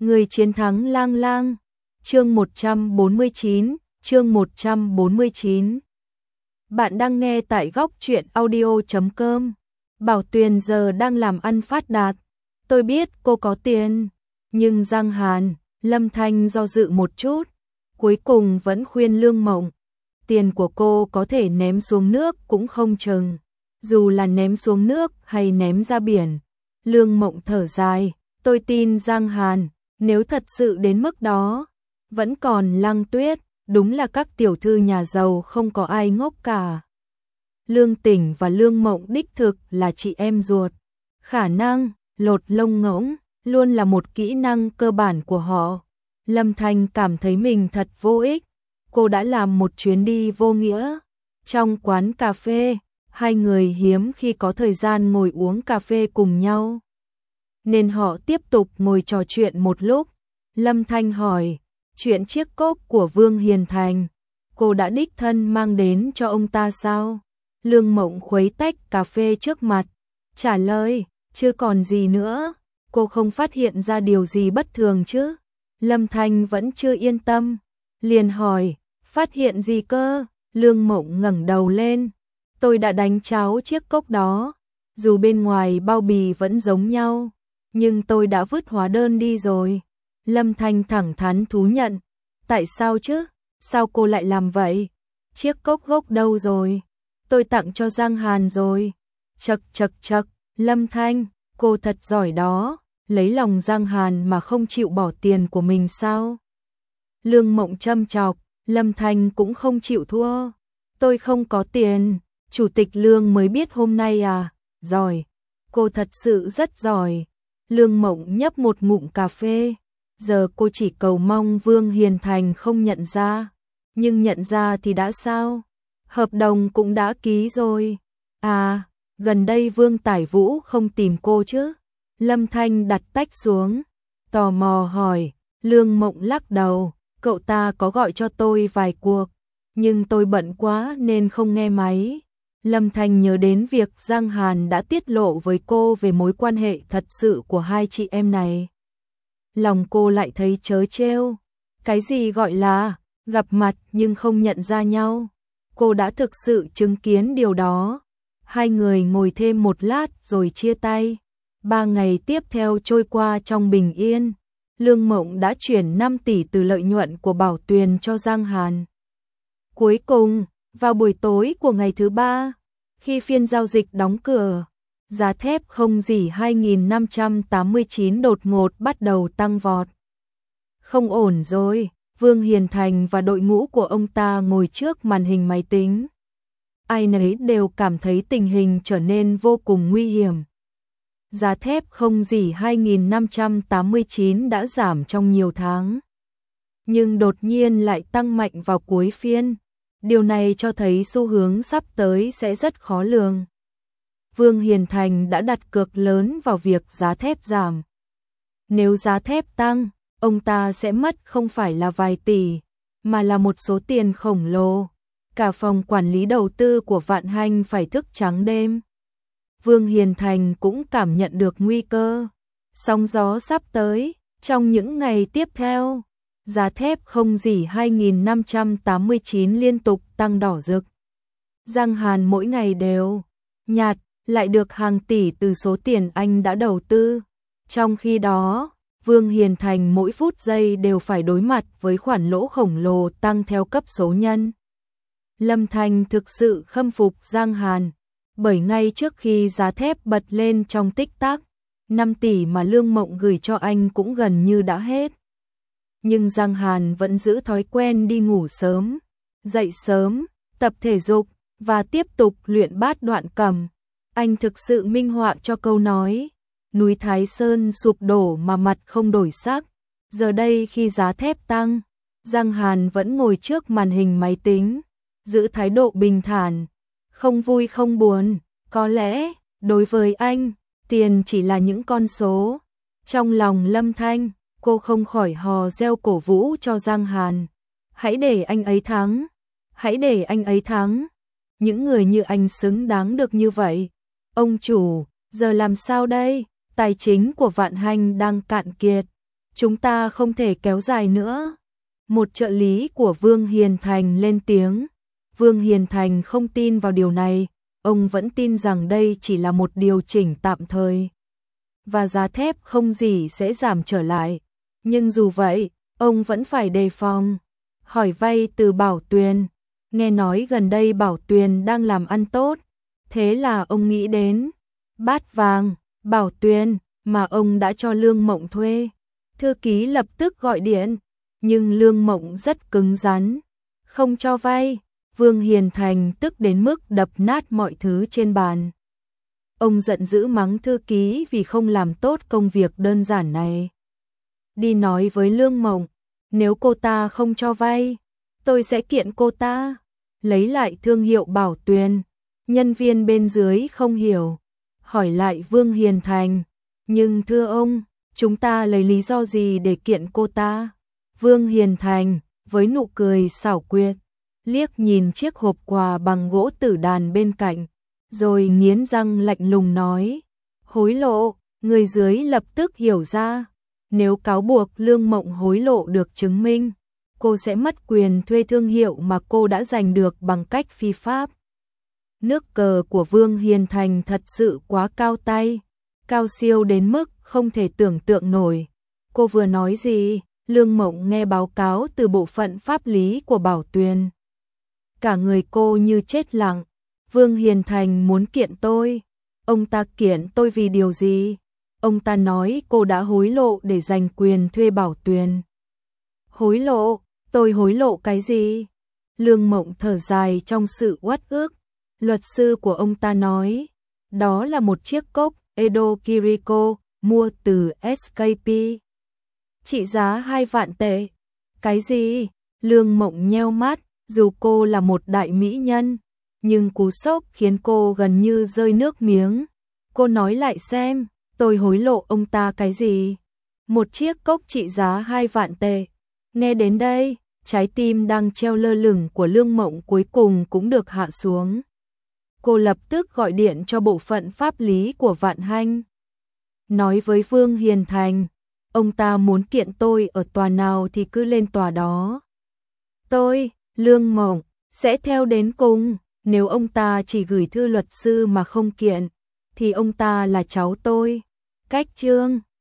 Người chiến thắng lang lang. Chương 149, chương 149. Bạn đang nghe tại góc truyện audio.com. Bảo Tuyền giờ đang làm ăn phát đạt. Tôi biết cô có tiền, nhưng Giang Hàn, Lâm Thanh do dự một chút, cuối cùng vẫn khuyên Lương Mộng. Tiền của cô có thể ném xuống nước cũng không chừng, dù là ném xuống nước hay ném ra biển. Lương Mộng thở dài, tôi tin Giang Hàn, nếu thật sự đến mức đó, vẫn còn Lăng Tuyết, đúng là các tiểu thư nhà giàu không có ai ngốc cả. Lương Tỉnh và Lương Mộng đích thực là chị em ruột. Khả năng lột lông ngỗng luôn là một kỹ năng cơ bản của họ. Lâm Thanh cảm thấy mình thật vô ích. Cô đã làm một chuyến đi vô nghĩa. Trong quán cà phê, hai người hiếm khi có thời gian ngồi uống cà phê cùng nhau, nên họ tiếp tục ngồi trò chuyện một lúc. Lâm Thanh hỏi, chuyện chiếc cốc của Vương Hiền Thành, cô đã đích thân mang đến cho ông ta sao? Lương Mộng khuấy tách cà phê trước mặt, trả lời, chưa còn gì nữa, cô không phát hiện ra điều gì bất thường chứ? Lâm Thanh vẫn chưa yên tâm, liền hỏi, phát hiện gì cơ? Lương Mộng ngẩng đầu lên, tôi đã đánh cháo chiếc cốc đó, dù bên ngoài bao bì vẫn giống nhau, nhưng tôi đã vứt hóa đơn đi rồi. Lâm Thanh thẳng thắn thú nhận, tại sao chứ? Sao cô lại làm vậy? Chiếc cốc gốc đâu rồi? Tôi tặng cho Giang Hàn rồi. Chậc chậc chậc, Lâm Thanh, cô thật giỏi đó, lấy lòng Giang Hàn mà không chịu bỏ tiền của mình sao? Lương Mộng châm chọc, Lâm Thanh cũng không chịu thua. Tôi không có tiền, Chủ tịch Lương mới biết hôm nay à? Giỏi, cô thật sự rất giỏi. Lương Mộng nhấp một ngụm cà phê. Giờ cô chỉ cầu mong Vương Hiền Thành không nhận ra. Nhưng nhận ra thì đã sao? Hợp đồng cũng đã ký rồi. À, gần đây Vương Tải Vũ không tìm cô chứ? Lâm Thanh đặt tách xuống, tò mò hỏi. Lương Mộng lắc đầu, cậu ta có gọi cho tôi vài cuộc, nhưng tôi bận quá nên không nghe máy. Lâm Thanh nhớ đến việc Giang Hàn đã tiết lộ với cô về mối quan hệ thật sự của hai chị em này. Lòng cô lại thấy trớ trêu. Cái gì gọi là gặp mặt nhưng không nhận ra nhau? Cô đã thực sự chứng kiến điều đó. Hai người ngồi thêm một lát rồi chia tay. 3 ngày tiếp theo trôi qua trong bình yên. Lương Mộng đã chuyển 5 tỷ từ lợi nhuận của Bảo Tuyền cho Giang Hàn. Cuối cùng, vào buổi tối của ngày thứ 3, khi phiên giao dịch đóng cửa, giá thép không rỉ 2589 đột ngột bắt đầu tăng vọt. Không ổn rồi, Vương Hiền Thành và đội ngũ của ông ta ngồi trước màn hình máy tính. Ai nấy đều cảm thấy tình hình trở nên vô cùng nguy hiểm. Giá thép không rỉ 2589 đã giảm trong nhiều tháng, nhưng đột nhiên lại tăng mạnh vào cuối phiên. Điều này cho thấy xu hướng sắp tới sẽ rất khó lường. Vương Hiền Thành đã đặt cược lớn vào việc giá thép giảm. Nếu giá thép tăng, ông ta sẽ mất không phải là vài tỷ, mà là một số tiền khổng lồ. Cả phòng quản lý đầu tư của Vạn Hanh phải thức trắng đêm. Vương Hiền Thành cũng cảm nhận được nguy cơ. Sóng gió sắp tới, trong những ngày tiếp theo. Giá thép không rỉ 2589 liên tục tăng đỏ rực. Giang Hàn mỗi ngày đều nhạt lại được hàng tỷ từ số tiền anh đã đầu tư. Trong khi đó, Vương Hiền Thành mỗi phút giây đều phải đối mặt với khoản lỗ khổng lồ tăng theo cấp số nhân. Lâm Thanh thực sự khâm phục Giang Hàn, bởi ngay trước khi giá thép bật lên trong tích tắc, 5 tỷ mà Lương Mộng gửi cho anh cũng gần như đã hết. Nhưng Giang Hàn vẫn giữ thói quen đi ngủ sớm, dậy sớm, tập thể dục và tiếp tục luyện bát đoạn cầm. Anh thực sự minh họa cho câu nói, núi Thái Sơn sụp đổ mà mặt không đổi sắc. Giờ đây khi giá thép tăng, Giang Hàn vẫn ngồi trước màn hình máy tính, giữ thái độ bình thản, không vui không buồn. Có lẽ, đối với anh, tiền chỉ là những con số. Trong lòng Lâm Thanh, cô không khỏi hò reo cổ vũ cho Giang Hàn. Hãy để anh ấy thắng, hãy để anh ấy thắng. Những người như anh xứng đáng được như vậy. Ông chủ, giờ làm sao đây? Tài chính của Vạn Hanh đang cạn kiệt. chúng ta không thể kéo dài nữa. Một trợ lý của Vương Hiền Thành lên tiếng. Vương Hiền Thành không tin vào điều này, ông vẫn tin rằng đây chỉ là một điều chỉnh tạm thời. Và giá thép không gì sẽ giảm trở lại. Nhưng dù vậy, ông vẫn phải đề phòng. Hỏi vay từ Bảo Tuyền. Nghe nói gần đây Bảo Tuyền đang làm ăn tốt. Thế là ông nghĩ đến Bát Vàng, Bảo Tuyền mà ông đã cho Lương Mộng thuê. Thư ký lập tức gọi điện, nhưng Lương Mộng rất cứng rắn, không cho vay. Vương Hiền Thành tức đến mức đập nát mọi thứ trên bàn. Ông giận dữ mắng thư ký vì không làm tốt công việc đơn giản này. Đi nói với Lương Mộng, nếu cô ta không cho vay, tôi sẽ kiện cô ta. Lấy lại thương hiệu Bảo Tuyền. Nhân viên bên dưới không hiểu, hỏi lại Vương Hiền Thành, nhưng thưa ông, chúng ta lấy lý do gì để kiện cô ta? Vương Hiền Thành, với nụ cười xảo quyệt, liếc nhìn chiếc hộp quà bằng gỗ tử đàn bên cạnh, rồi nghiến răng lạnh lùng nói, hối lộ. Người dưới lập tức hiểu ra, nếu cáo buộc Lương Mộng hối lộ được chứng minh, cô sẽ mất quyền thuê thương hiệu mà cô đã giành được bằng cách phi pháp. Nước cờ của Vương Hiền Thành thật sự quá cao tay, cao siêu đến mức không thể tưởng tượng nổi. Cô vừa nói gì? Lương Mộng nghe báo cáo từ bộ phận pháp lý của Bảo Tuyền. Cả người cô như chết lặng. Vương Hiền Thành muốn kiện tôi. Ông ta kiện tôi vì điều gì? Ông ta nói cô đã hối lộ để giành quyền thuê Bảo Tuyền. Hối lộ? Tôi hối lộ cái gì? Lương Mộng thở dài trong sự uất ức. Luật sư của ông ta nói, đó là một chiếc cốc Edo Kiriko mua từ SKP. Trị giá 2 vạn tệ. Cái gì? Lương Mộng nheo mắt, dù cô là một đại mỹ nhân, nhưng cú sốc khiến cô gần như rơi nước miếng. Cô nói lại xem, tôi hối lộ ông ta cái gì? Một chiếc cốc trị giá 2 vạn tệ. Nghe đến đây, trái tim đang treo lơ lửng của Lương Mộng cuối cùng cũng được hạ xuống. Cô lập tức gọi điện cho bộ phận pháp lý của Vạn Hanh. Nói với Vương Hiền Thành, ông ta muốn kiện tôi ở tòa nào thì cứ lên tòa đó. Tôi, Lương Mộng, sẽ theo đến cùng. Nếu ông ta chỉ gửi thư luật sư mà không kiện, thì ông ta là cháu tôi. Cách chương